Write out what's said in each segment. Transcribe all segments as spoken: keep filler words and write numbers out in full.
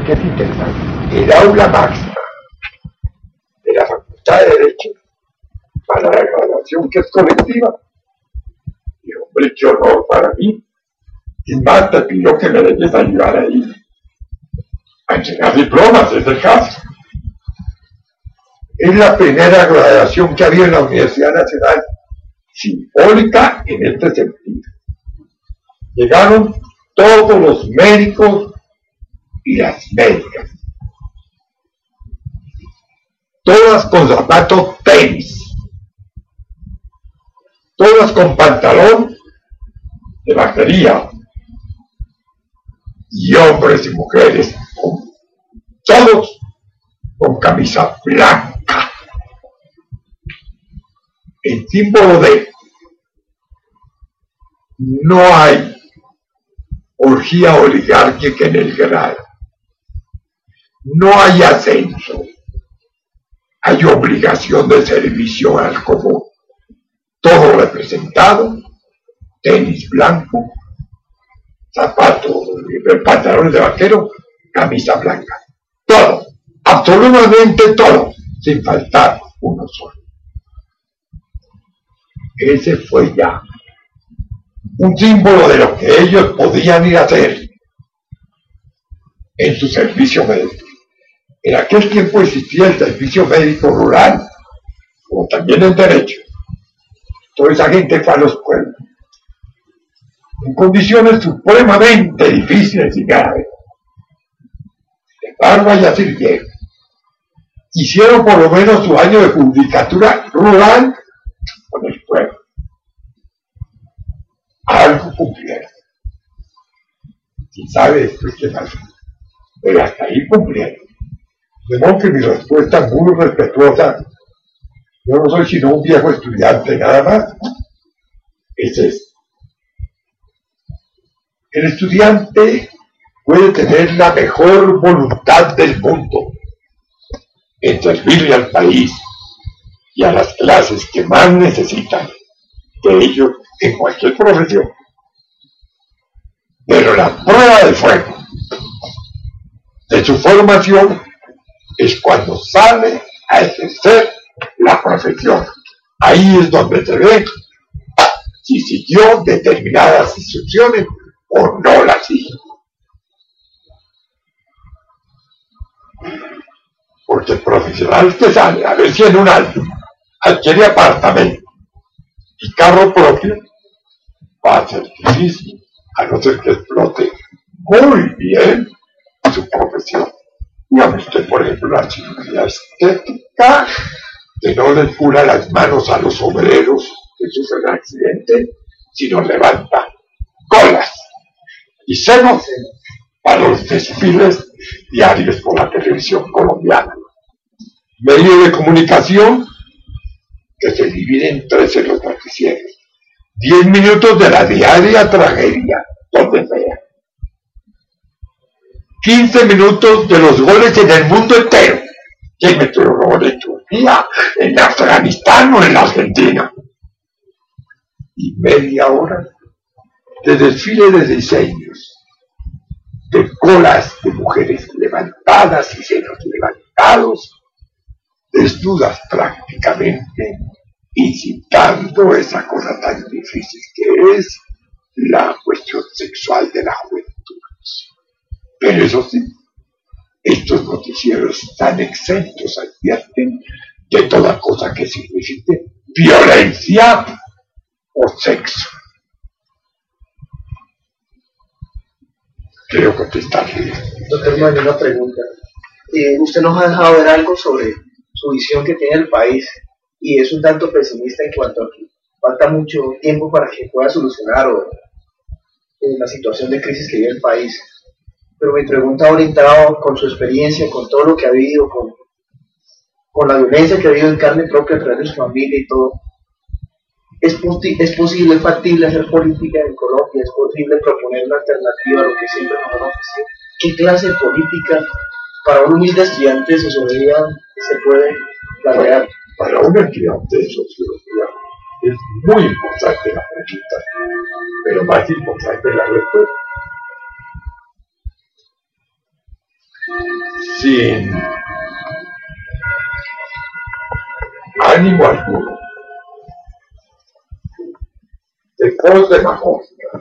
que es interesante, el aula máxima de la Facultad de Derecho para la graduación que es colectiva. Y hombre, qué honor para mí. Y más te pidió que me dejes ayudar ahí a entregar diplomas, es el caso. Es la primera graduación que había en la Universidad Nacional, simbólica en este sentido. Llegaron todos los médicos y las médicas, todas con zapatos tenis, todas con pantalón de batería, y hombres y mujeres, todos con camisa blanca, el símbolo de no hay orgía oligárquica en el grado, no hay ascenso, hay obligación de servicio al común, todo representado, tenis blanco, zapatos, pantalones de vaquero, camisa blanca, todo, absolutamente todo, sin faltar uno solo. Ese fue ya un símbolo de lo que ellos podían ir a hacer en su servicio médico. En aquel tiempo existía el servicio médico rural, como también el derecho. Toda esa gente fue a los pueblos, en condiciones supremamente difíciles y graves. De embargo, allá sirvieron. Hicieron por lo menos su año de judicatura rural con el pueblo. Algo cumplieron. ¿Quién sabe después qué pasó? Pero hasta ahí cumplieron. De modo que mi respuesta es muy respetuosa. Yo no soy sino un viejo estudiante, nada más. Es esto. El estudiante puede tener la mejor voluntad del mundo en servirle al país y a las clases que más necesitan de ellos en cualquier profesión. Pero la prueba de fuego de su formación es cuando sale a ejercer la profesión. Ahí es donde se ve si siguió determinadas instrucciones o no las siguió. Porque el profesional que sale a ver si en un año adquiere apartamento y carro propio, va a ser difícil, a no ser que explote muy bien su profesión. Dígame usted, por ejemplo, la cirugía estética, que no les cura las manos a los obreros que sufren accidente, sino levanta colas y senos para los desfiles diarios por la televisión colombiana. Medio de comunicación que se divide en tres en los noticieros. Diez minutos de la diaria tragedia, donde sea. Quince minutos de los goles en el mundo entero. ¿Quién metió los goles en Turquía, en Afganistán o en la Argentina? Y media hora de desfile de diseños, de colas de mujeres levantadas y senos levantados, desnudas prácticamente, incitando esa cosa tan difícil que es la cuestión sexual de la juventud. Pero eso sí, estos noticieros tan exentos advierten de toda cosa que signifique violencia o sexo. Quiero contestarle. Doctor Mario, una pregunta. Eh, usted nos ha dejado ver algo sobre su visión que tiene el país y es un tanto pesimista en cuanto a que falta mucho tiempo para que pueda solucionar o, eh, la situación de crisis que vive el país. Pero mi pregunta orientada con su experiencia, con todo lo que ha vivido, con, con la violencia que ha vivido en carne propia a través de su familia y todo, ¿es, es posible, es factible hacer política en Colombia? ¿Es posible proponer una alternativa a lo que siempre nos han ofrecido? ¿Qué clase de política para un humilde estudiante de sociología se puede plantear? Para un estudiante de sociología es muy importante la pregunta, pero más importante la respuesta. sin ánimo alguno, de pos demagógica,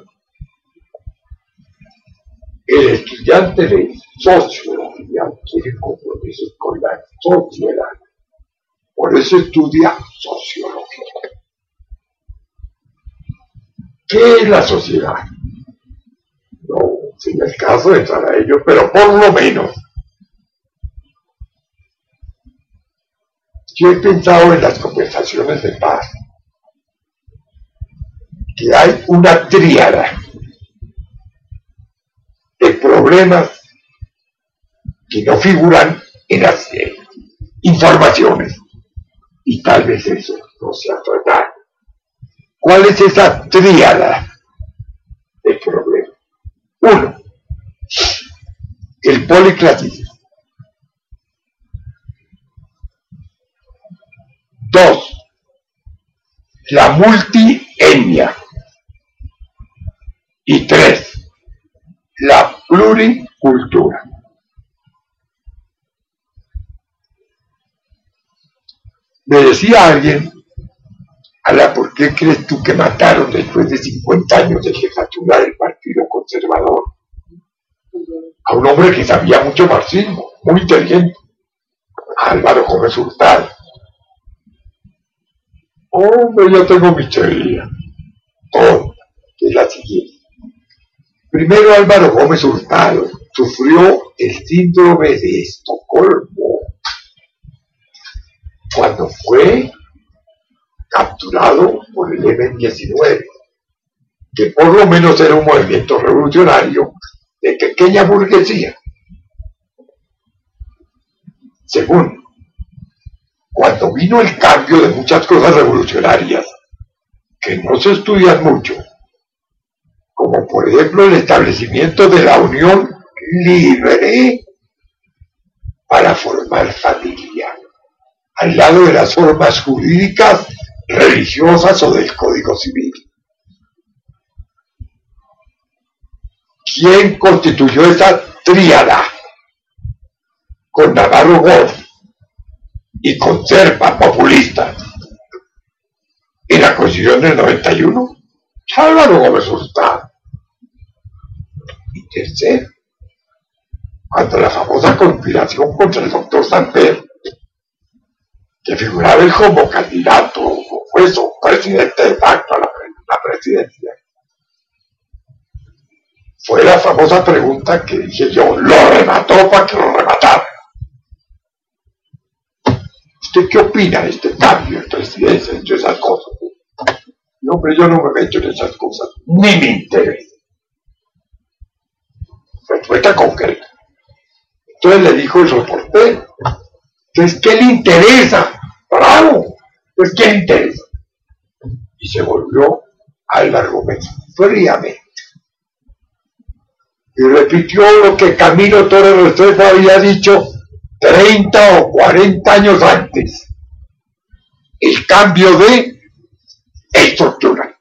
el estudiante de sociología quiere compromisos con la sociedad, por eso estudia sociología. ¿Qué es la sociedad? No, sin el caso de entrar a ello, pero por lo menos yo he pensado en las conversaciones de paz que hay una tríada de problemas que no figuran en las eh, informaciones, y tal vez eso no sea verdad. ¿Cuál es esa tríada de problemas? Uno, el policlasismo. Dos, la multietnia. Y tres, la pluricultura. Me decía alguien, Ala, ¿por qué crees tú que mataron después de cincuenta años de jefatura del Partido Conservador a un hombre que sabía mucho marxismo, muy inteligente, a Álvaro Gómez Hurtado? Hombre, yo tengo mi teoría, tonta, que es la siguiente. Primero, Álvaro Gómez Hurtado sufrió el síndrome de Estocolmo cuando fue capturado por el eme diecinueve, que por lo menos era un movimiento revolucionario de pequeña burguesía. Segundo, cuando vino el cambio de muchas cosas revolucionarias que no se estudian mucho, como por ejemplo el establecimiento de la unión libre para formar familia, al lado de las formas jurídicas, religiosas o del Código Civil. ¿Quién constituyó esa tríada? Con Navarro Wolf y con Serpa populista en la Constitución del noventa y uno, Álvaro Gómez Hurtado. Y tercero, cuando la famosa conspiración contra el doctor Samper, que figuraba él como candidato, o fue su presidente de facto a la, la presidencia, fue la famosa pregunta que dije yo, ¿lo remató para que lo rematara? ¿Usted qué opina de este cambio de presidencia, entre esas cosas? No, pero yo no me meto en esas cosas, ni me interesa. Respuesta concreta. Entonces le dijo el reportero, entonces, ¿qué le interesa? ¡Bravo! Pues, ¿qué le interesa? Y se volvió Álvaro Gómez fríamente. Y repitió lo que Camilo Torres Restrepo había dicho treinta o cuarenta años antes. El cambio de estructura.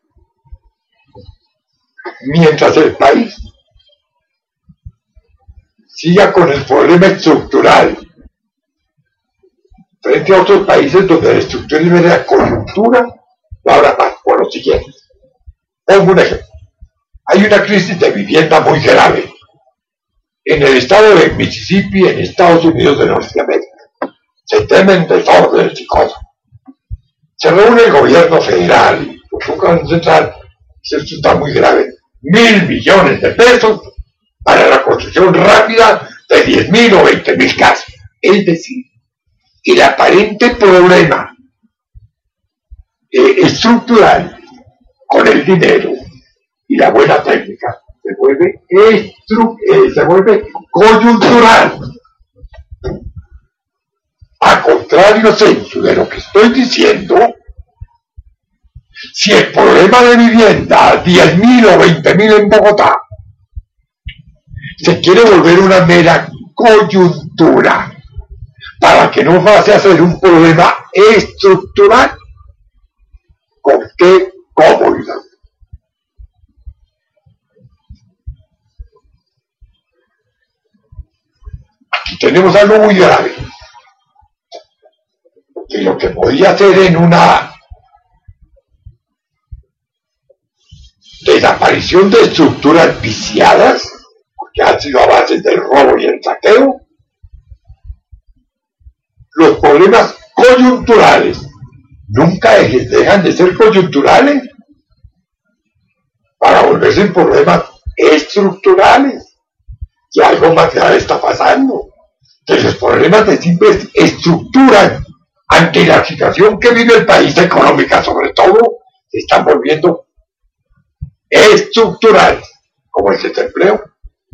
Mientras el país siga con el problema estructural frente a otros países donde la estructura es la coyuntura, no habrá más. Por lo siguiente, pongo un ejemplo. Hay una crisis de vivienda muy grave en el estado de Mississippi, en Estados Unidos de Norteamérica. Se temen desórdenes y cosas. Se reúne el gobierno federal y el gobierno central, y esto está muy grave, mil millones de pesos para la construcción rápida de diez mil o veinte mil casas. Es decir, el aparente problema eh, estructural con el dinero y la buena técnica se vuelve, estru eh, se vuelve coyuntural. A contrario sensu de lo que estoy diciendo, si el problema de vivienda, diez mil o veinte mil en Bogotá, se quiere volver una mera coyuntura para que no pase a ser un problema estructural, ¿con qué comodidad? Aquí tenemos algo muy grave, que lo que podía ser en una desaparición de estructuras viciadas, porque han sido a base del robo y el saqueo, los problemas coyunturales nunca dejan de ser coyunturales para volverse en problemas estructurales. Y algo más grave está pasando, que los problemas de simple estructura ante la situación que vive el país económica, sobre todo, se están volviendo estructurales, como el desempleo,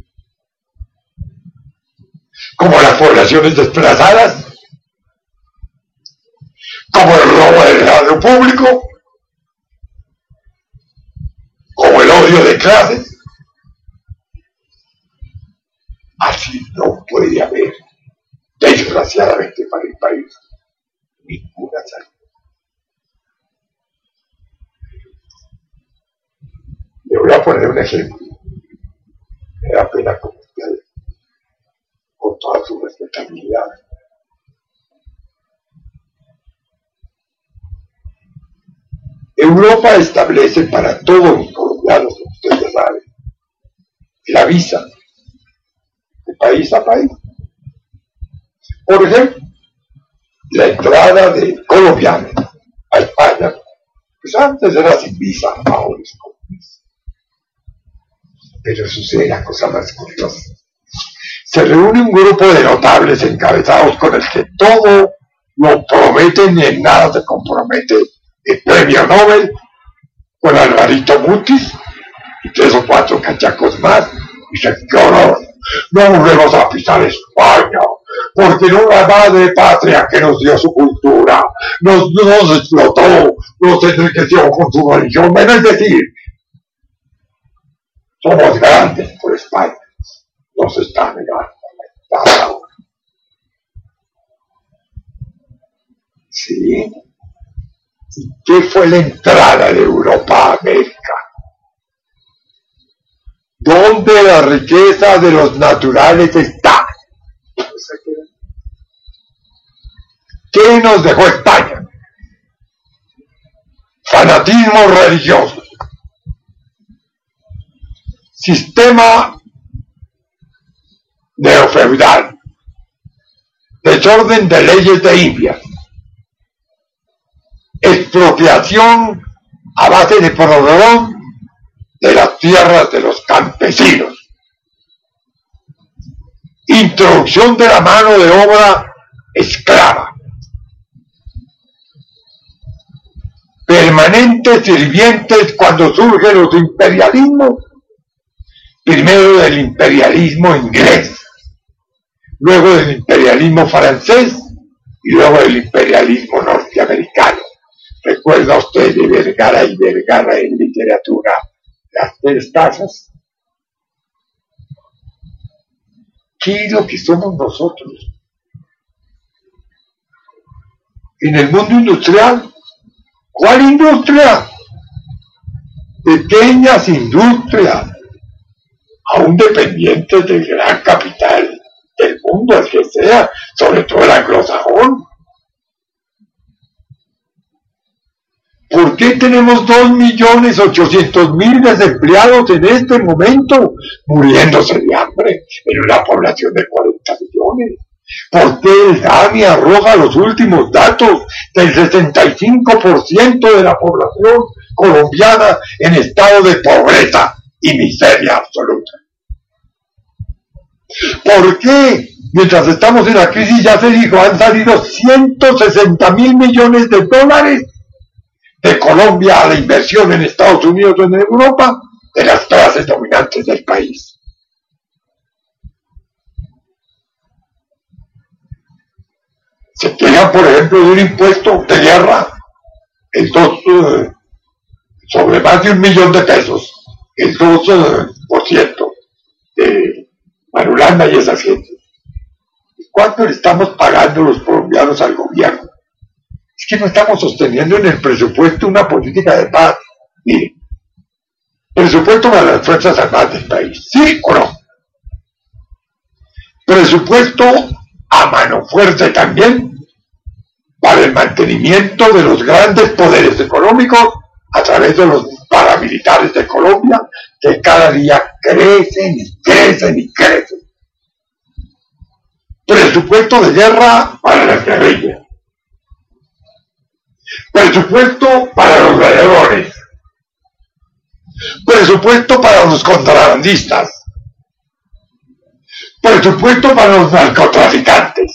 como las poblaciones desplazadas, como el robo del radio público, como el odio de clases. Así no puede haber, desgraciadamente para el país, ninguna salida. Le voy a poner un ejemplo. Me da pena con ustedes, con toda su responsabilidad. Europa establece para todos los colombianos, como ustedes saben, la visa de país a país. Por ejemplo, la entrada de colombianos a España, pues antes era sin visa, ahora es con visa. Pero sucede la cosa más curiosa. Se reúne un grupo de notables encabezados con el que todo lo prometen y en nada se compromete el premio Nobel, con Alvarito Mutis y tres o cuatro cachacos más, y dicen: ¡qué horror! No volvemos a pisar España, porque no la madre patria que nos dio su cultura, nos, nos explotó, nos enriqueció con su religión. Es decir, somos grandes por España, nos está negando la entrada. ¿Sí? ¿Y qué fue la entrada de Europa a América? ¿Dónde la riqueza de los naturales está? ¿Qué nos dejó España? Fanatismo religioso, sistema neofeudal, desorden de leyes de India, expropiación a base de prodrón de las tierras de los campesinos, introducción de la mano de obra esclava, permanentes sirvientes cuando surgen los imperialismos, primero del imperialismo inglés, luego del imperialismo francés y luego del imperialismo norteamericano. ¿Recuerda usted de Vergara y Vergara en literatura las tres tazas? ¿Qué es lo que somos nosotros? En el mundo industrial, ¿cuál industria? Pequeñas industrias, aún dependientes del gran capital del mundo, el que sea, sobre todo el anglosajón. ¿Por qué tenemos dos millones ochocientos mil desempleados en este momento, muriéndose de hambre en una población de cuarenta millones? ¿Por qué el DANI arroja los últimos datos del sesenta y cinco por ciento de la población colombiana en estado de pobreza y miseria absoluta? ¿Por qué? Mientras estamos en la crisis, ya se dijo, han salido ciento sesenta mil millones de dólares de Colombia a la inversión en Estados Unidos o en Europa, de las clases dominantes del país. Se quejan, por ejemplo, de un impuesto de guerra, el dos, eh, sobre más de un millón de pesos, el dos por ciento de Marulanda y esa gente. ¿Cuánto le estamos pagando los colombianos al gobierno? Es que no estamos sosteniendo en el presupuesto una política de paz. Mire, presupuesto para las Fuerzas Armadas del país, ¿sí o no? Presupuesto a mano fuerte también para el mantenimiento de los grandes poderes económicos a través de los paramilitares de Colombia, que cada día crecen y crecen y crecen. Presupuesto de guerra para las guerrillas. Presupuesto para los vendedores. Presupuesto para los contrabandistas. Presupuesto para los narcotraficantes.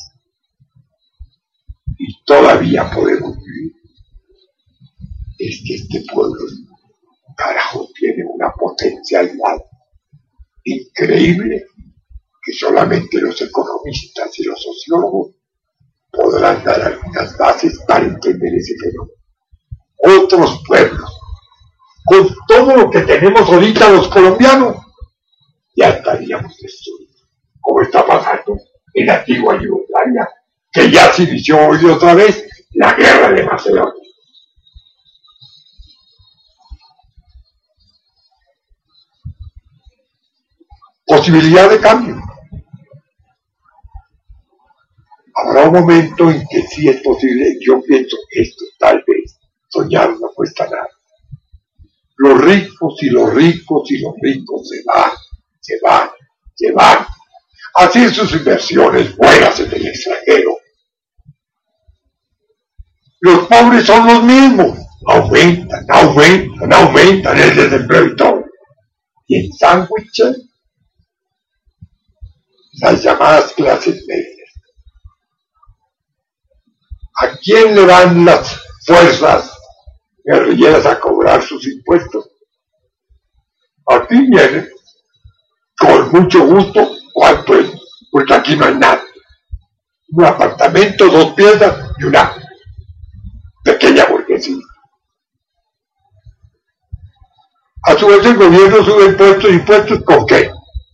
Y todavía podemos vivir. Es que este pueblo, carajo, tiene una potencialidad increíble que solamente los economistas y los sociólogos podrán dar algunas bases para entender ese fenómeno. Otros pueblos, con todo lo que tenemos ahorita los colombianos, ya estaríamos destruidos, como está pasando en la antigua Yugoslavia, que ya se inició hoy otra vez la guerra de Macedonia. Posibilidad de cambio. Habrá un momento en que sí es posible. Yo pienso que esto tal vez soñar no cuesta nada. Los ricos y los ricos y los ricos se van, se van, se van a hacer sus inversiones buenas en el extranjero. Los pobres son los mismos, aumentan, aumentan, aumentan el desempleo y todo. Y en sándwiches, las llamadas clases medias. ¿A quién le van las fuerzas guerrilleras a cobrar sus impuestos? Aquí vienen, con mucho gusto. ¿Cuánto es? Porque aquí no hay nada. Un apartamento, dos piezas y una pequeña burguesía. A su vez el gobierno sube impuestos, impuestos ¿con qué?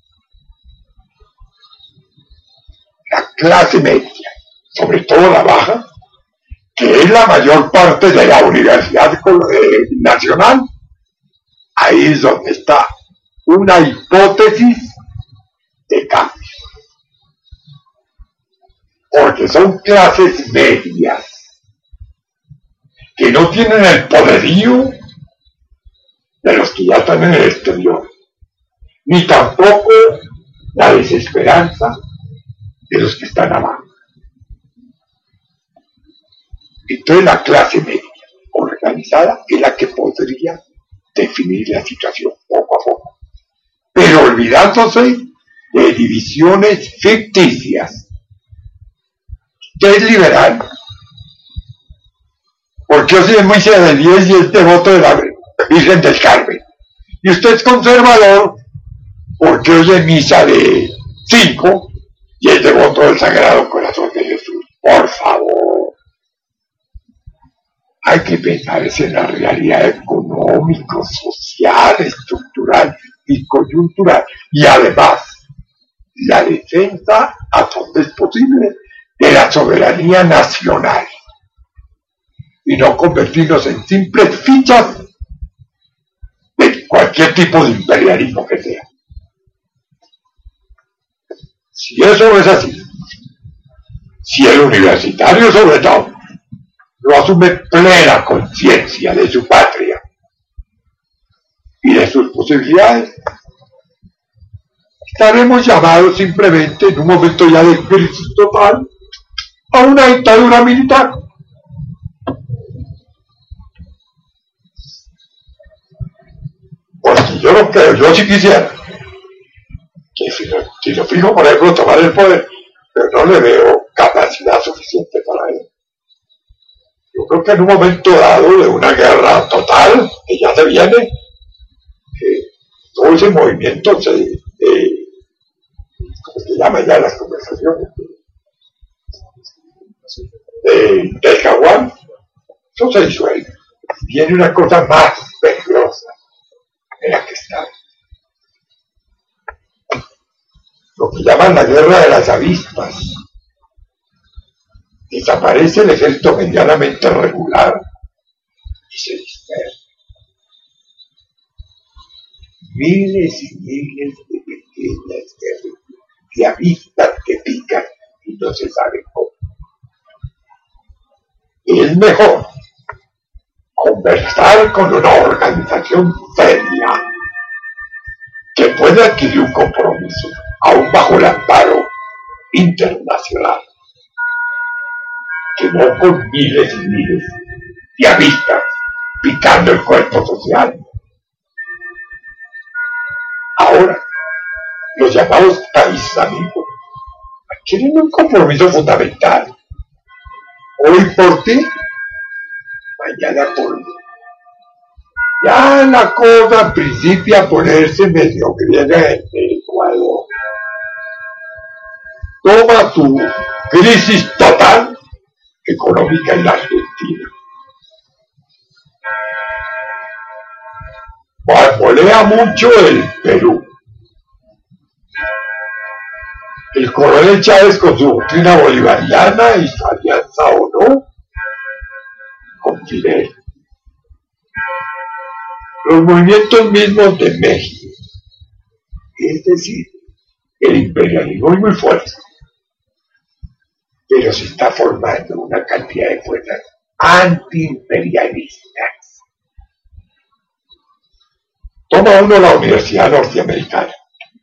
La clase media, sobre todo la baja, que es la mayor parte de la Universidad Nacional, ahí es donde está una hipótesis de cambio. Porque son clases medias que no tienen el poderío de los que ya están en el exterior, ni tampoco la desesperanza de los que están abajo. Entonces la clase media organizada es la que podría definir la situación poco a poco, pero olvidándose de divisiones ficticias. ¿Qué es liberal? Porque yo soy de misa de diez y es devoto de la Virgen del Carmen. Y usted es conservador porque oye misa de cinco y es devoto del Sagrado Corazón de Jesús. Por favor. Hay que pensar en la realidad económica, social, estructural y coyuntural. Y además, la defensa, a donde es posible, de la soberanía nacional. Y no convertirnos en simples fichas de cualquier tipo de imperialismo que sea. Si eso es así, si el universitario sobre todo no asume plena conciencia de su patria y de sus posibilidades, estaremos llamados simplemente en un momento ya de crisis total a una dictadura militar. Porque yo no creo, yo sí quisiera que si lo, si lo fijo, por ejemplo, tomar el poder, pero no le veo capacidad suficiente para él. Yo creo que en un momento dado de una guerra total, que ya se viene, eh, todo ese movimiento se, eh, ¿cómo se llama ya las conversaciones? De, del Jaguar, eso se disuelve. Viene una cosa más peligrosa en la que está. Lo que llaman la guerra de las avispas. Desaparece el ejército medianamente regular y se dispersa. Miles y miles de pequeñas guerras, de avispas que pican y no se sabe cómo. Es mejor conversar con una organización seria que pueda adquirir un compromiso, aún bajo el amparo internacional, que no con miles y miles de avispas picando el cuerpo social. Ahora, los llamados países amigos tienen un compromiso fundamental. Hoy por ti, mañana por mí. Ya la cosa principia a ponerse medio griega en el Ecuador. Toma tu crisis total económica en la Argentina. Molea mucho el Perú. El coronel Chávez con su doctrina bolivariana y su alianza o no con Fidel. Los movimientos mismos de México. Es decir, el imperialismo es muy fuerte, pero se está formando una cantidad de fuerzas antiimperialistas. Toma uno la Universidad Norteamericana.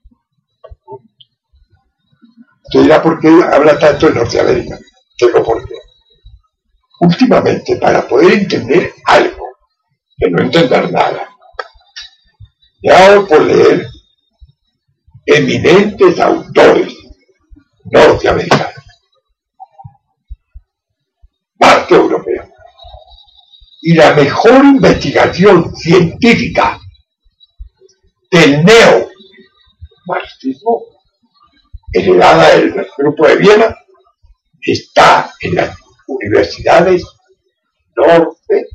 Usted dirá, ¿por qué habla tanto de Norteamérica? Tengo por qué. Últimamente, para poder entender algo, que no entender nada, me ha dado por leer eminentes autores norteamericanos, parte europeo, y la mejor investigación científica del neomarxismo heredada del Grupo de Viena está en las universidades norteamericanas.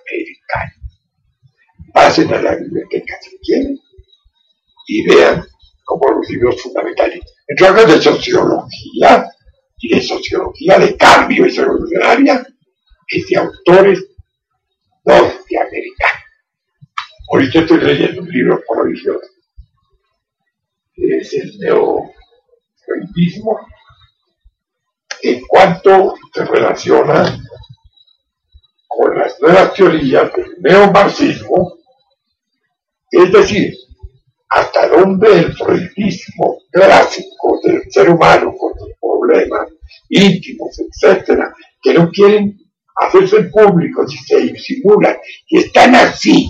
Pasen a la biblioteca si quieren y vean cómo los libros fundamentales, entre otros de sociología y de sociología de cambio y revolucionaria, es de autores norteamericanos. Ahorita estoy leyendo un libro prodigioso, que es el neofreudismo, en cuanto se relaciona con las nuevas teorías del neomarxismo, es decir, hasta dónde el freudismo clásico del ser humano con sus problemas íntimos, etcétera, que no quieren hacerse públicos y se disimulan, y están así,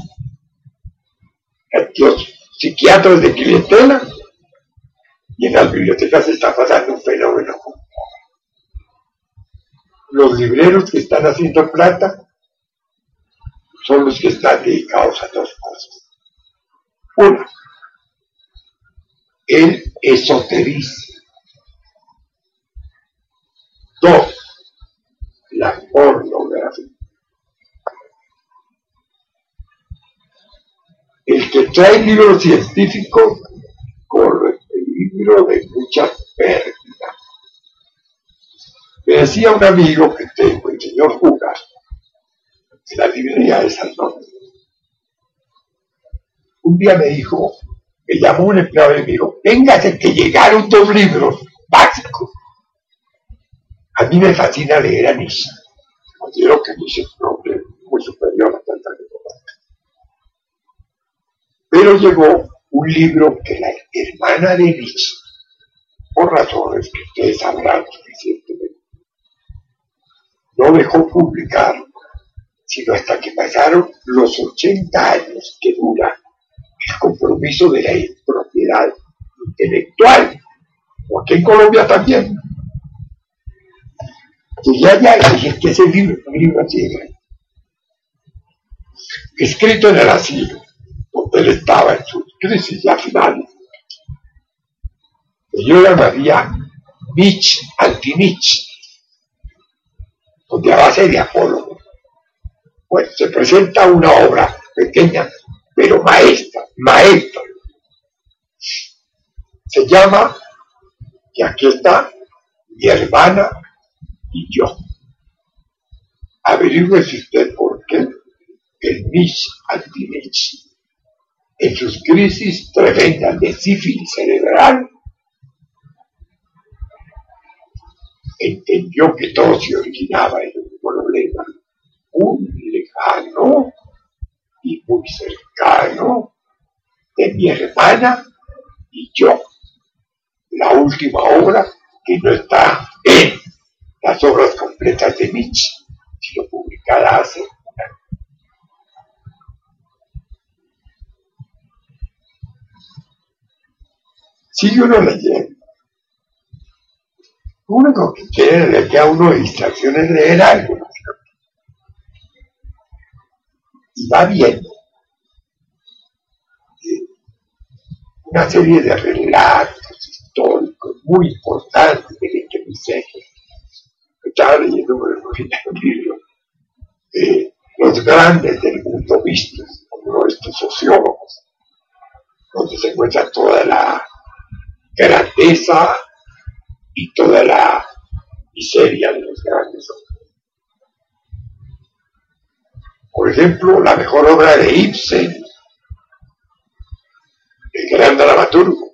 los psiquiatras de clientela, y en las bibliotecas se está pasando un fenómeno. Los libreros que están haciendo plata son los que están dedicados a dos cosas. Una, el esoterismo. Dos, la pornografía. El que trae libros científicos corre peligro de muchas pérdidas. Me decía un amigo que tengo, el señor Jugar, de la librería de San Norte. Un día me dijo, me llamó un empleado y me dijo, véngase que llegaron dos libros básicos. A mí me fascina leer a Nietzsche. Considero que Nietzsche es un hombre muy superior a tanta cosa. Pero llegó un libro que la hermana de Nietzsche, por razones que ustedes sabrán suficientemente, no dejó publicar, sino hasta que pasaron los ochenta años que dura el compromiso de la propiedad intelectual, o aquí en Colombia también. Y ya, ya, dije que ese libro, un libro así, escrito en el asilo, donde él estaba en su crisis ya final, que yo llamaría Nietzsche anti-Nietzsche, donde a base de apólogo, pues se presenta una obra pequeña, pero maestra, maestra. Se llama, y aquí está, Mi hermana y yo. Averígüese usted por qué el Nietzsche anti-Nietzsche, en sus crisis tremendas de sífilis cerebral, entendió que todo se originaba en un problema muy lejano y muy cercano de mi hermana y yo. La última obra que no está en las obras completas de Nietzsche, sino publicada hace un año. Sigue uno leyendo. Lo único que quiere leer que a uno de distracción es leer algo, ¿no? Y va viendo una serie de relatos históricos muy importantes del veinte Estaba leyendo por el libro eh, los grandes del mundo vistos, como estos sociólogos, donde se encuentra toda la grandeza y toda la miseria de los grandes hombres. Por ejemplo, la mejor obra de Ibsen, el gran dramaturgo,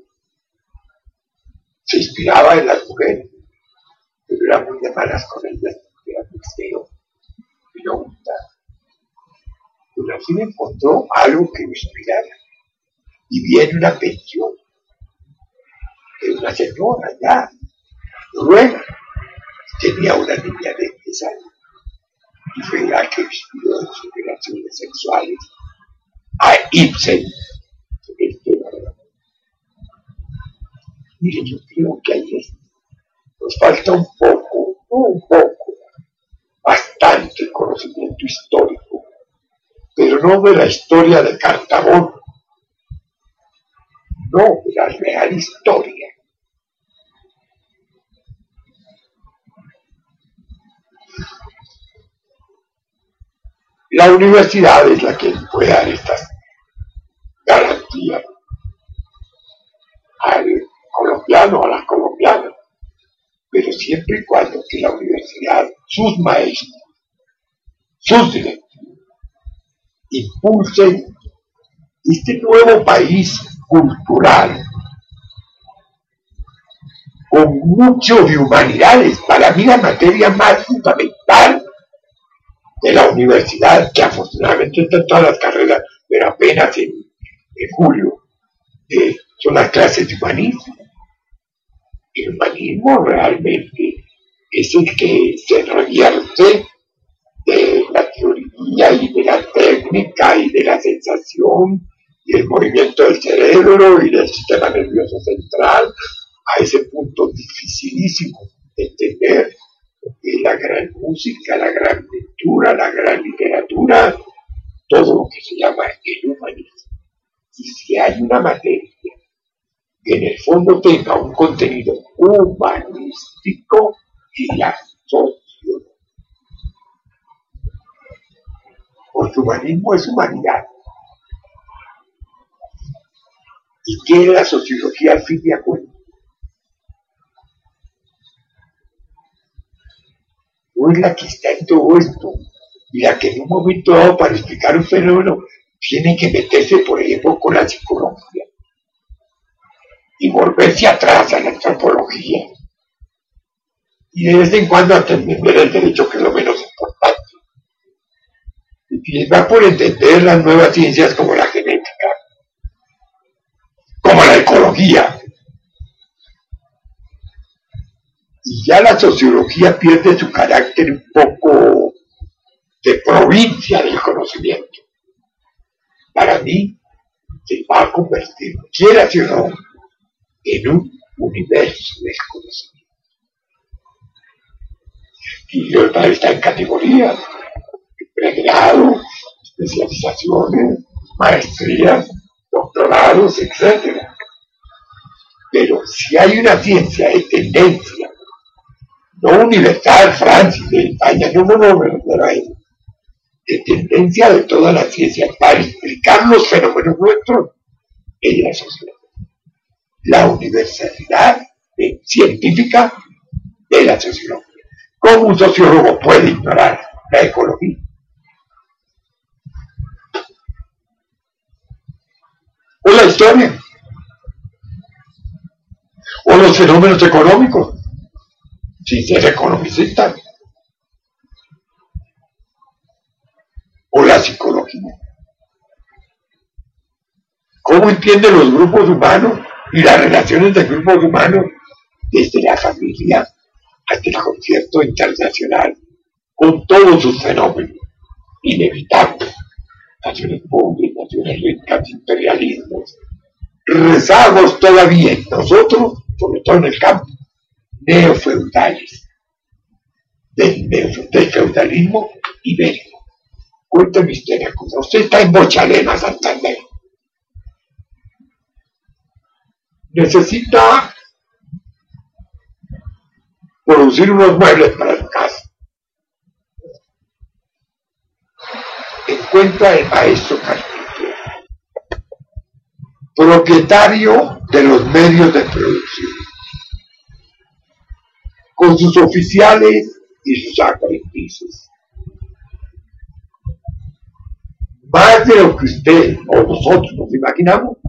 se inspiraba en las mujeres, pero era muy de malas con ellas, era muy feo y no gustaba. Pero al fin encontró algo que lo inspirara. Y viene una pensión de una señora ya, noruega, tenía una niña de diez años, y fue la que inspiró en sus relaciones sexuales a Ibsen sobre el tema de la mujer. Mire, yo creo que ahí es, nos falta un poco, un poco, bastante conocimiento histórico, pero no de la historia de Cartago, no de la real historia. La universidad es la que puede dar estas garantías al colombiano, a la colombiana, pero siempre y cuando que la universidad, sus maestros, sus directivos, impulsen este nuevo país cultural con mucho de humanidades. Para mí la materia más fundamental de la universidad, que afortunadamente está en todas las carreras, pero apenas en, en julio, eh, son las clases de humanismo. El humanismo realmente es el que se revierte de la teoría y de la técnica y de la sensación y el movimiento del cerebro y del sistema nervioso central a ese punto dificilísimo de entender que la gran música, la gran lectura, la gran literatura, todo lo que se llama el humanismo. Y si hay una materia que en el fondo tenga un contenido humanístico, y la sociología. Porque humanismo es humanidad. ¿Y qué es la sociología al fin de acuerdo? No es la que está en todo esto, y la que en un momento dado para explicar un fenómeno tiene que meterse, por ejemplo, con la psicología y volverse atrás a la antropología y de vez en cuando atender el derecho, que es lo menos importante, y va por entender las nuevas ciencias como la genética, como la ecología. Y ya la sociología pierde su carácter un poco de provincia del conocimiento. Para mí, se va a convertir, quiera o no, en un universo del conocimiento. Y yo está en categorías, pregrado, especializaciones, maestrías, doctorados, etcétera. Pero si hay una ciencia de tendencia, no universal, Francis, de España, no, no, no, me refiero a eso, de tendencia de todas las ciencias para explicar los fenómenos nuestros, es la sociología. La universalidad de, científica de la sociología. ¿Cómo un sociólogo puede ignorar la ecología? O la historia, o los fenómenos económicos. sin ser economicista. O la psicología. ¿Cómo entiende los grupos humanos y las relaciones de grupos humanos desde la familia hasta el concierto internacional, con todos sus fenómenos inevitables? Naciones pobres, naciones ricas, imperialismos, rezagos todavía en nosotros, sobre todo en el campo, neofeudales, del, neo, del feudalismo ibérico. Cuénteme usted una cosa, usted está en Bochalema, Santander. Necesita producir unos muebles para su casa. Encuentra el maestro carpintero, propietario de los medios de producción, con sus oficiales y sus aprendices. Más de lo que usted o nosotros nos imaginamos,